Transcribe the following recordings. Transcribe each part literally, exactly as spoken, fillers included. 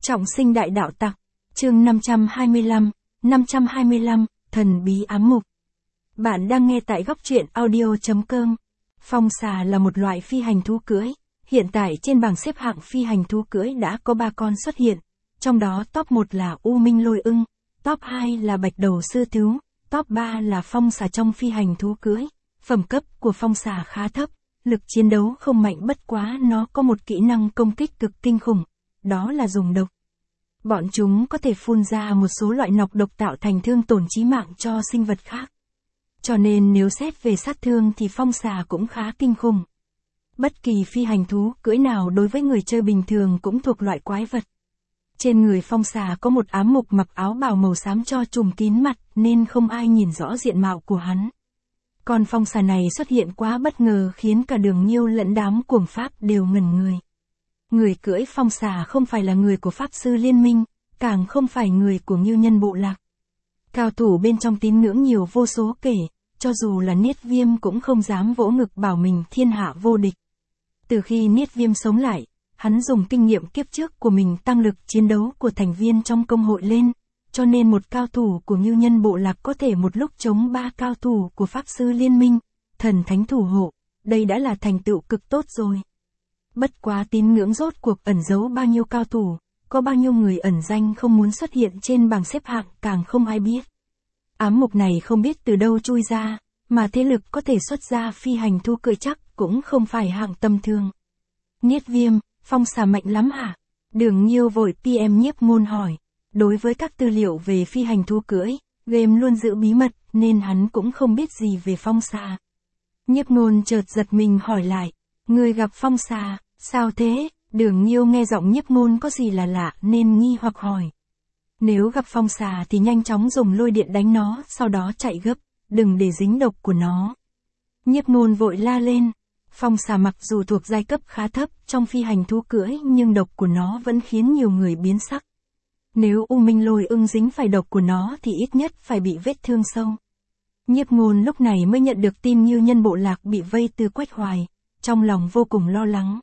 Trọng sinh đại đạo tặc. Chương năm trăm hai mươi lăm, năm trăm hai mươi lăm, thần bí ám mục. Bạn đang nghe tại góc truyện audio chấm com. Phong xà là một loại phi hành thú cưỡi. Hiện tại trên bảng xếp hạng phi hành thú cưỡi đã có ba con xuất hiện. Trong đó top một là U Minh Lôi Ưng, top hai là Bạch Đầu Sư Thú, top ba là phong xà trong phi hành thú cưỡi. Phẩm cấp của phong xà khá thấp, lực chiến đấu không mạnh, bất quá nó có một kỹ năng công kích cực kinh khủng, đó là dùng độc. Bọn chúng có thể phun ra một số loại nọc độc tạo thành thương tổn chí mạng cho sinh vật khác. Cho nên nếu xét về sát thương thì phong xà cũng khá kinh khủng. Bất kỳ phi hành thú cưỡi nào đối với người chơi bình thường cũng thuộc loại quái vật. Trên người phong xà có một ám mục mặc áo bào màu xám cho trùm kín mặt nên không ai nhìn rõ diện mạo của hắn. Con phong xà này xuất hiện quá bất ngờ khiến cả Đường Nhiêu lẫn đám cuồng pháp đều ngẩn người. Người cưỡi phong xà không phải là người của Pháp Sư Liên Minh, càng không phải người của Ngưu Nhân Bộ Lạc. Cao thủ bên trong tín ngưỡng nhiều vô số kể, cho dù là Niết Viêm cũng không dám vỗ ngực bảo mình thiên hạ vô địch. Từ khi Niết Viêm sống lại, hắn dùng kinh nghiệm kiếp trước của mình tăng lực chiến đấu của thành viên trong công hội lên, cho nên một cao thủ của Ngưu Nhân Bộ Lạc có thể một lúc chống ba cao thủ của Pháp Sư Liên Minh, thần thánh thủ hộ, đây đã là thành tựu cực tốt rồi. Bất quá tín ngưỡng rốt cuộc ẩn giấu bao nhiêu cao thủ, có bao nhiêu người ẩn danh không muốn xuất hiện trên bảng xếp hạng càng không ai biết. Ám mục này không biết từ đâu chui ra, mà thế lực có thể xuất ra phi hành thú cưỡi chắc cũng không phải hạng tầm thường. Niết Viêm, phong xà mạnh lắm hả? Đường Nhiêu vội pê em Nhiếp Ngôn hỏi. Đối với các tư liệu về phi hành thú cưỡi, game luôn giữ bí mật nên hắn cũng không biết gì về phong xà. Nhiếp Ngôn chợt giật mình hỏi lại, người gặp phong xà, sao thế? Đường Nhiêu nghe giọng Nhiếp Ngôn có gì là lạ nên nghi hoặc hỏi. Nếu gặp phong xà thì nhanh chóng dùng lôi điện đánh nó, sau đó chạy gấp, đừng để dính độc của nó. Nhiếp Ngôn vội la lên. Phong xà mặc dù thuộc giai cấp khá thấp trong phi hành thú cưỡi nhưng độc của nó vẫn khiến nhiều người biến sắc. Nếu U Minh Lôi Ưng dính phải độc của nó thì ít nhất phải bị vết thương sâu. Nhiếp Ngôn lúc này mới nhận được tin Ngưu Nhân Bộ Lạc bị vây từ Quách Hoài, trong lòng vô cùng lo lắng.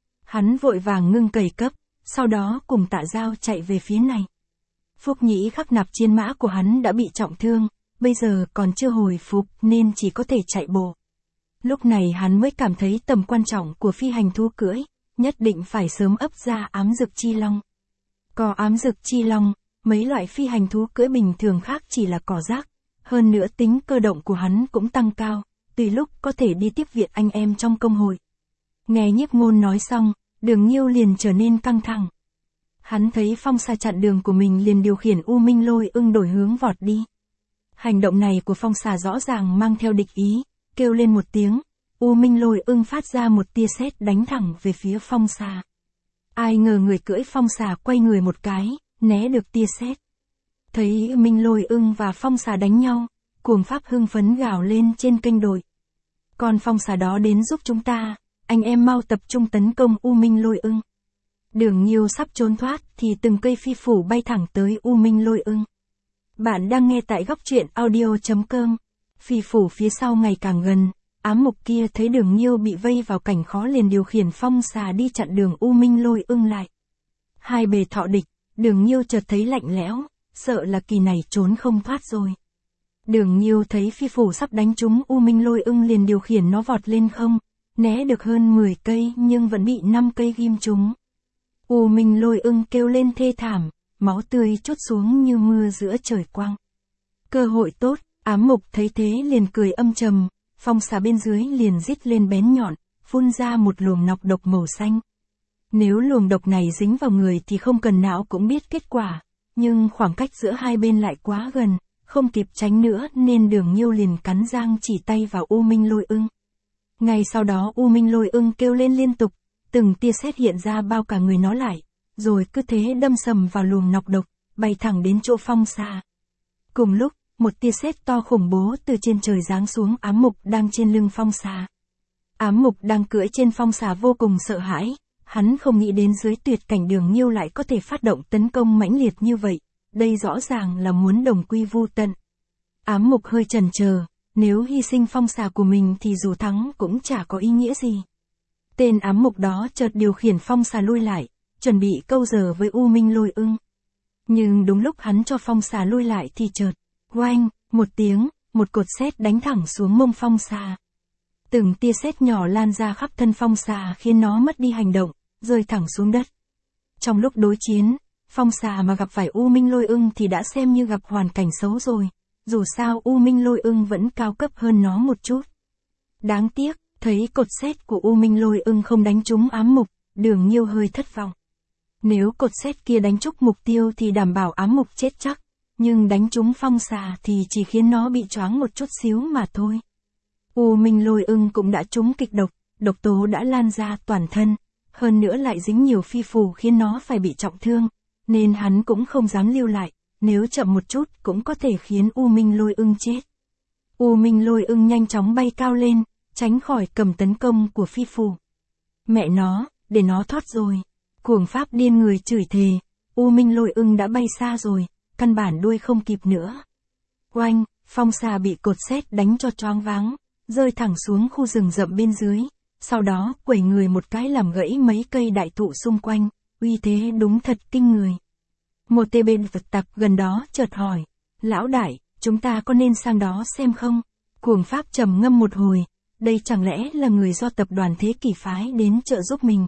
Hắn vội vàng ngưng cầy cấp, sau đó cùng Tạ Giao chạy về phía này. Phúc Nhĩ Khắc Nạp chiến mã của hắn đã bị trọng thương, bây giờ còn chưa hồi phục nên chỉ có thể chạy bộ. Lúc này hắn mới cảm thấy tầm quan trọng của phi hành thú cưỡi, nhất định phải sớm ấp ra ám dực chi long. Có ám dực chi long, mấy loại phi hành thú cưỡi bình thường khác chỉ là cỏ rác, hơn nữa tính cơ động của hắn cũng tăng cao, tùy lúc có thể đi tiếp viện anh em trong công hội. Nghe Nhiếp Ngôn nói xong, Đường Nhiêu liền trở nên căng thẳng. Hắn thấy phong xà chặn đường của mình liền điều khiển U Minh Lôi Ưng đổi hướng vọt đi. Hành động này của phong xà rõ ràng mang theo địch ý, kêu lên một tiếng, U Minh Lôi Ưng phát ra một tia sét đánh thẳng về phía phong xà. Ai ngờ người cưỡi phong xà quay người một cái, né được tia sét. Thấy U Minh Lôi Ưng và phong xà đánh nhau, cuồng pháp hưng phấn gào lên trên kênh đội. Con phong xà đó đến giúp chúng ta, anh em mau tập trung tấn công U Minh Lôi Ưng. Đường Nhiêu sắp trốn thoát thì từng cây phi phủ bay thẳng tới U Minh Lôi Ưng. Bạn đang nghe tại góc truyện audio chấm com. Phi phủ phía sau ngày càng gần, ám mục kia thấy Đường Nhiêu bị vây vào cảnh khó liền điều khiển phong xà đi chặn đường U Minh Lôi Ưng lại. Hai bề thọ địch, Đường Nhiêu chợt thấy lạnh lẽo, sợ là kỳ này trốn không thoát rồi. Đường Nhiêu thấy phi phủ sắp đánh trúng U Minh Lôi Ưng liền điều khiển nó vọt lên không, né được hơn mười cây nhưng vẫn bị năm cây ghim trúng. U Minh Lôi Ưng kêu lên thê thảm, máu tươi trút xuống như mưa giữa trời quang. Cơ hội tốt, ám mục thấy thế liền cười âm trầm, phong xà bên dưới liền rít lên bén nhọn, phun ra một luồng nọc độc màu xanh. Nếu luồng độc này dính vào người thì không cần não cũng biết kết quả, nhưng khoảng cách giữa hai bên lại quá gần, không kịp tránh nữa nên Đường Nhiêu liền cắn răng chỉ tay vào U Minh Lôi Ưng. Ngay sau đó U Minh Lôi Ưng kêu lên liên tục, từng tia sét hiện ra bao cả người nó lại, rồi cứ thế đâm sầm vào luồng nọc độc, bay thẳng đến chỗ phong xà. Cùng lúc, một tia sét to khủng bố từ trên trời giáng xuống ám mục đang trên lưng phong xà. Ám mục đang cưỡi trên phong xà vô cùng sợ hãi, hắn không nghĩ đến dưới tuyệt cảnh Đường Nhiêu lại có thể phát động tấn công mãnh liệt như vậy, đây rõ ràng là muốn đồng quy vu tận. Ám mục hơi chần chờ, nếu hy sinh phong xà của mình thì dù thắng cũng chả có ý nghĩa gì. Tên ám mục đó chợt điều khiển phong xà lui lại, chuẩn bị câu giờ với U Minh Lôi Ưng. Nhưng đúng lúc hắn cho phong xà lui lại thì chợt, oanh, một tiếng, một cột sét đánh thẳng xuống mông phong xà. Từng tia sét nhỏ lan ra khắp thân phong xà khiến nó mất đi hành động, rơi thẳng xuống đất. Trong lúc đối chiến, phong xà mà gặp phải U Minh Lôi Ưng thì đã xem như gặp hoàn cảnh xấu rồi, dù sao U Minh Lôi Ưng vẫn cao cấp hơn nó một chút. Đáng tiếc, thấy cột sét của U Minh Lôi Ưng không đánh trúng ám mục, Đường Nhiêu hơi thất vọng. Nếu cột sét kia đánh trúng mục tiêu thì đảm bảo ám mục chết chắc, nhưng đánh trúng phong xà thì chỉ khiến nó bị choáng một chút xíu mà thôi. U Minh Lôi Ưng cũng đã trúng kịch độc, độc tố đã lan ra toàn thân, hơn nữa lại dính nhiều phi phù khiến nó phải bị trọng thương, nên hắn cũng không dám lưu lại, nếu chậm một chút cũng có thể khiến U Minh Lôi Ưng chết. U Minh Lôi Ưng nhanh chóng bay cao lên, tránh khỏi cầm tấn công của phi phù. Mẹ nó, để nó thoát rồi. Cuồng Pháp điên người chửi thề, U Minh Lôi Ưng đã bay xa rồi, căn bản đuôi không kịp nữa. Oanh, phong xà bị cột sét đánh cho choáng váng, rơi thẳng xuống khu rừng rậm bên dưới, sau đó quẩy người một cái làm gãy mấy cây đại thụ xung quanh, uy thế đúng thật kinh người. Một tê bên vật tặc gần đó chợt hỏi, lão đại, chúng ta có nên sang đó xem không? Cuồng Pháp trầm ngâm một hồi, đây chẳng lẽ là người do tập đoàn Thế Kỷ phái đến trợ giúp mình?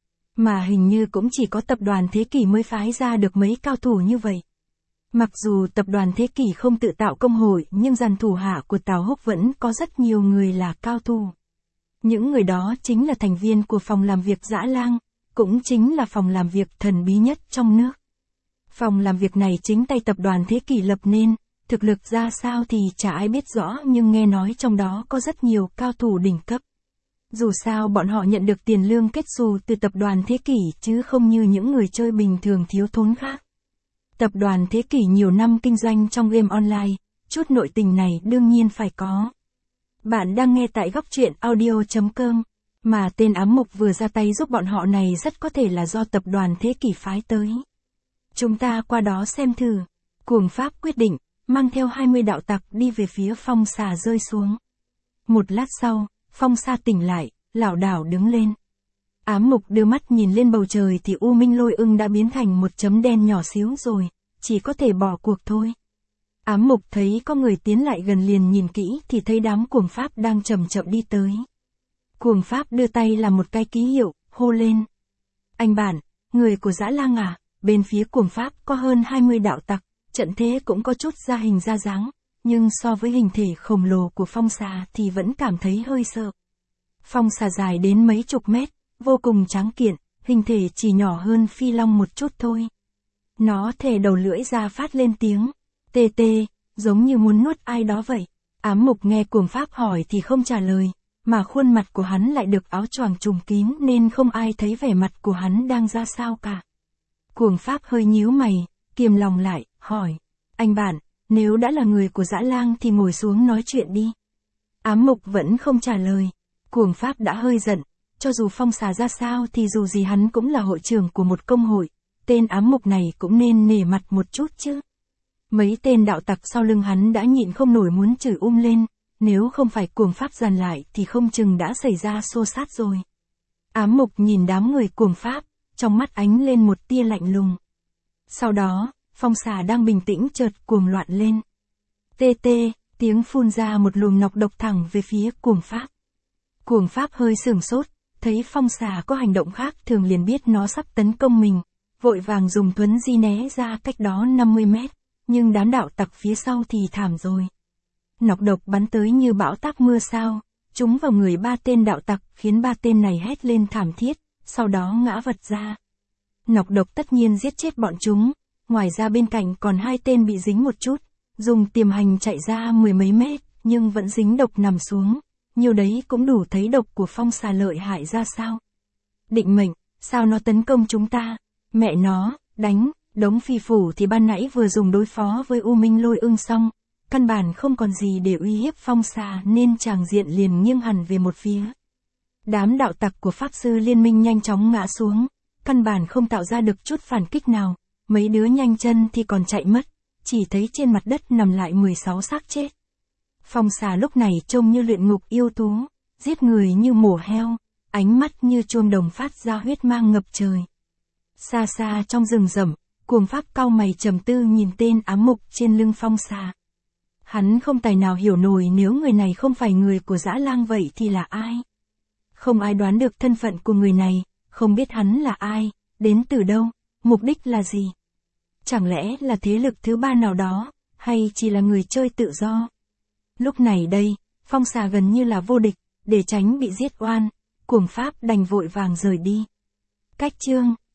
Mà hình như cũng chỉ có tập đoàn Thế Kỷ mới phái ra được mấy cao thủ như vậy. Mặc dù tập đoàn Thế Kỷ không tự tạo công hội nhưng dàn thủ hạ của Tào Húc vẫn có rất nhiều người là cao thủ. Những người đó chính là thành viên của phòng làm việc Dã Lang, cũng chính là phòng làm việc thần bí nhất trong nước. Phòng làm việc này chính tay tập đoàn Thế Kỷ lập nên, thực lực ra sao thì chả ai biết rõ nhưng nghe nói trong đó có rất nhiều cao thủ đỉnh cấp. Dù sao bọn họ nhận được tiền lương kết xù từ tập đoàn Thế Kỷ chứ không như những người chơi bình thường thiếu thốn khác. Tập đoàn Thế Kỷ nhiều năm kinh doanh trong game online, chút nội tình này đương nhiên phải có. Bạn đang nghe tại góc truyện audio chấm com, mà tên ám mục vừa ra tay giúp bọn họ này rất có thể là do tập đoàn Thế Kỷ phái tới. Chúng ta qua đó xem thử. Cuồng Pháp quyết định, mang theo hai mươi đạo tặc đi về phía phong xà rơi xuống. Một lát sau, phong xà tỉnh lại, lảo đảo đứng lên. Ám mục đưa mắt nhìn lên bầu trời thì U Minh Lôi Ưng đã biến thành một chấm đen nhỏ xíu rồi, chỉ có thể bỏ cuộc thôi. Ám mục thấy có người tiến lại gần liền nhìn kỹ thì thấy đám cuồng Pháp đang chậm chậm đi tới. Cuồng Pháp đưa tay làm một cái ký hiệu, hô lên. Anh bạn, người của Dã Lang à? Bên phía cuồng Pháp có hơn hai mươi đạo tặc, trận thế cũng có chút ra hình ra dáng, nhưng so với hình thể khổng lồ của phong xà thì vẫn cảm thấy hơi sợ. Phong xà dài đến mấy chục mét, vô cùng tráng kiện, hình thể chỉ nhỏ hơn phi long một chút thôi. Nó thè đầu lưỡi ra phát lên tiếng, tê tê, giống như muốn nuốt ai đó vậy. Ám mục nghe cuồng Pháp hỏi thì không trả lời, mà khuôn mặt của hắn lại được áo choàng trùm kín nên không ai thấy vẻ mặt của hắn đang ra sao cả. Cuồng Pháp hơi nhíu mày, kiềm lòng lại, hỏi, anh bạn, nếu đã là người của Dã Lang thì ngồi xuống nói chuyện đi. Ám mục vẫn không trả lời. Cuồng Pháp đã hơi giận, cho dù phong xà ra sao thì dù gì hắn cũng là hội trưởng của một công hội, tên ám mục này cũng nên nể mặt một chút chứ. Mấy tên đạo tặc sau lưng hắn đã nhịn không nổi muốn chửi um lên, nếu không phải cuồng Pháp dàn lại thì không chừng đã xảy ra xô xát rồi. Ám mục nhìn đám người cuồng Pháp, trong mắt ánh lên một tia lạnh lùng. Sau đó, phong xà đang bình tĩnh chợt cuồng loạn lên. Tê tê, tiếng phun ra một luồng nọc độc thẳng về phía cuồng Pháp. Cuồng Pháp hơi sửng sốt, thấy phong xà có hành động khác thường liền biết nó sắp tấn công mình, vội vàng dùng thuấn di né ra cách đó năm mươi mét, nhưng đám đạo tặc phía sau thì thảm rồi. Nọc độc bắn tới như bão táp mưa sao, trúng vào người ba tên đạo tặc khiến ba tên này hét lên thảm thiết, sau đó ngã vật ra. Nọc độc tất nhiên giết chết bọn chúng, ngoài ra bên cạnh còn hai tên bị dính một chút, dùng tiềm hành chạy ra mười mấy mét, nhưng vẫn dính độc nằm xuống. Nhiều đấy cũng đủ thấy độc của phong xà lợi hại ra sao. Định mệnh, sao nó tấn công chúng ta? Mẹ nó, đánh, đống phi phủ thì ban nãy vừa dùng đối phó với U Minh Lôi Ưng xong, căn bản không còn gì để uy hiếp phong xà nên tràng diện liền nghiêng hẳn về một phía. Đám đạo tặc của Pháp Sư Liên Minh nhanh chóng ngã xuống, căn bản không tạo ra được chút phản kích nào, mấy đứa nhanh chân thì còn chạy mất, chỉ thấy trên mặt đất nằm lại mười sáu xác chết. Phong xà lúc này trông như luyện ngục yêu thú, giết người như mổ heo, ánh mắt như chuông đồng phát ra huyết mang ngập trời. Xa xa trong rừng rậm, Cuồng Pháp cau mày trầm tư nhìn tên ám mục trên lưng Phong xà. Hắn không tài nào hiểu nổi nếu người này không phải người của Dã Lang vậy thì là ai. Không ai đoán được thân phận của người này, không biết hắn là ai, đến từ đâu, mục đích là gì. Chẳng lẽ là thế lực thứ ba nào đó, hay chỉ là người chơi tự do. Lúc này đây, Phong xà gần như là vô địch, để tránh bị giết oan, Cuồng Pháp đành vội vàng rời đi. Cách chương